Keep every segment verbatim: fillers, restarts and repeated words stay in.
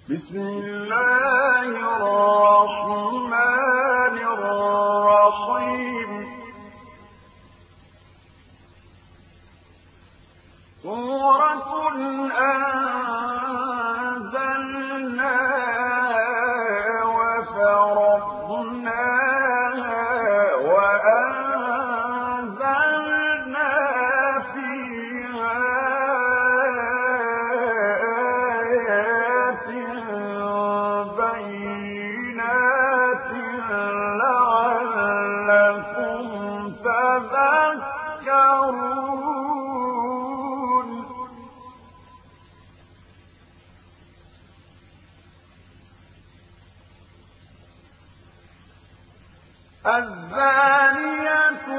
بسم الله الرحمن الرحيم سورة أنزلناها وفرضناها وأنزلنا فيها آيات بينات لعلكم تذكرون. الزانية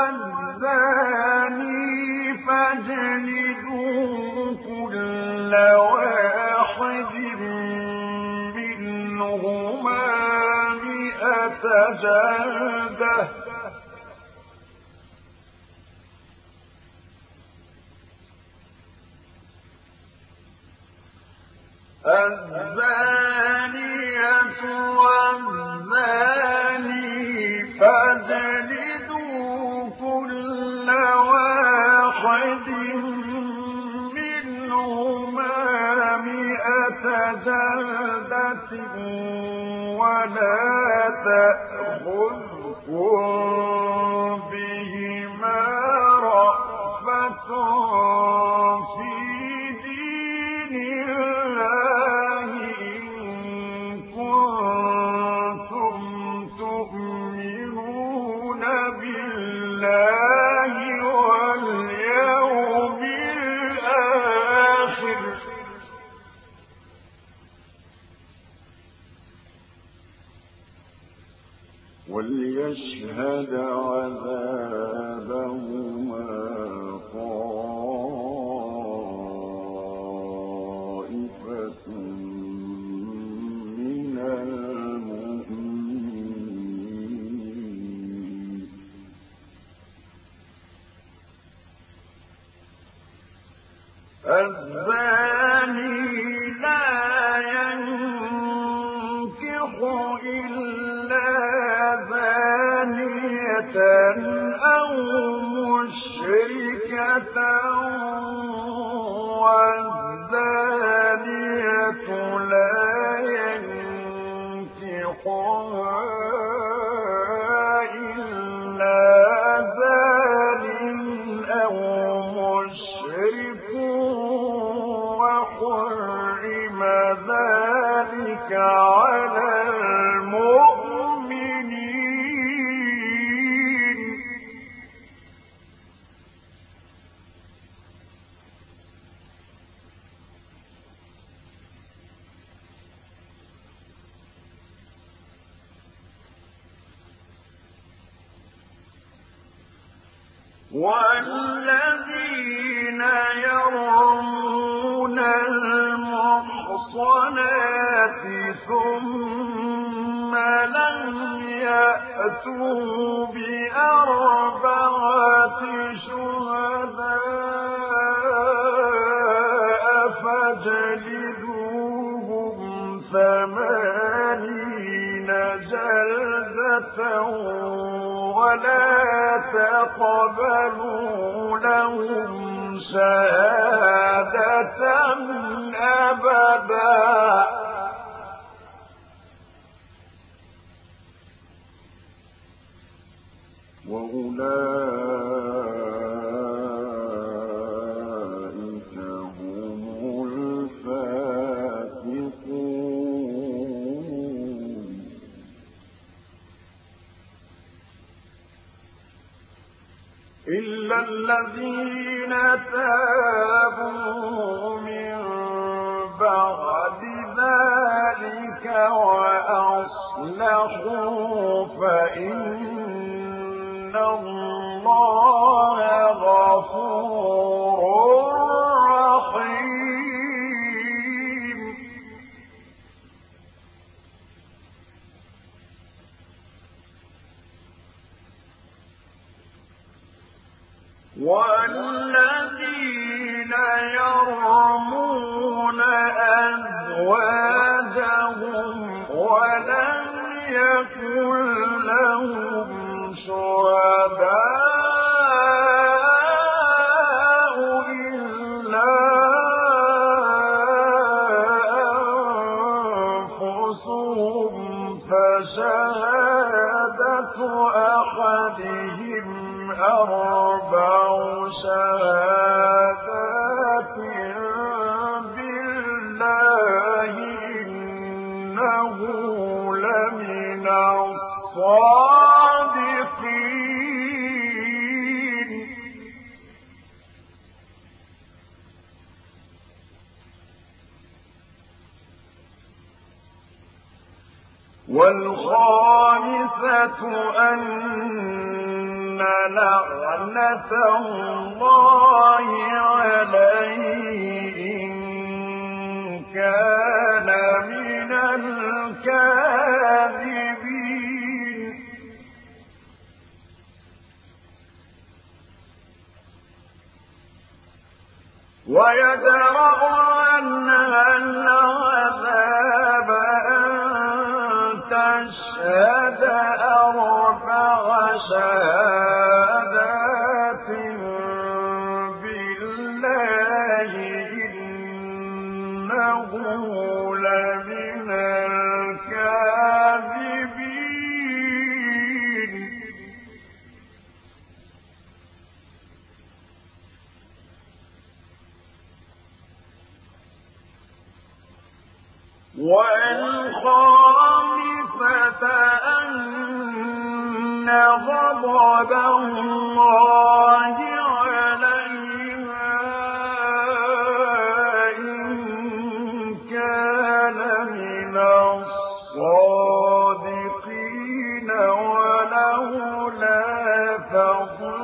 والزاني فاجلدوا كل واحد منهما مئة جلدة الزانية والزاني فاجلدوا كل واحد منهما مئة جلدة ولا تأخذكم بهما رأفة في دين الله إن كنتم تؤمنون بالله واليوم الآخر وليشهد عذابهما طائفة من المؤمنين. الزاني لا ينكح إلا زانية أو مشركة والزانية لا ينكحها إلا زان أو مشرك وحرم ذلك على المؤمنين. والذين يرمون المحصنات ثم لم يأتوا بأربعة شهداء فاجلدوهم ثمانين جلدة ولا تقبلوا لهم شهادة أبدا وأولئك هم الفاسقون. إلا الذين تابوا من بعد ذلك وأصلحوا فإن الله غفور رحيم. والذين يرمون أزواجهم يكن لهم شهداء إلا أنفسهم فشهادة أحدهم أربع شهادات بالله إنه لمن الصادقين. والخامسة أن لعنة الله عليه إن كان من الكاذبين. ويدرأ عنها العذاب أن تشهد أربع شهادات بالله إنه لمن الكاذبين. والخامسة أن غضب الله عليها إن كان من الصادقين ولولا فضل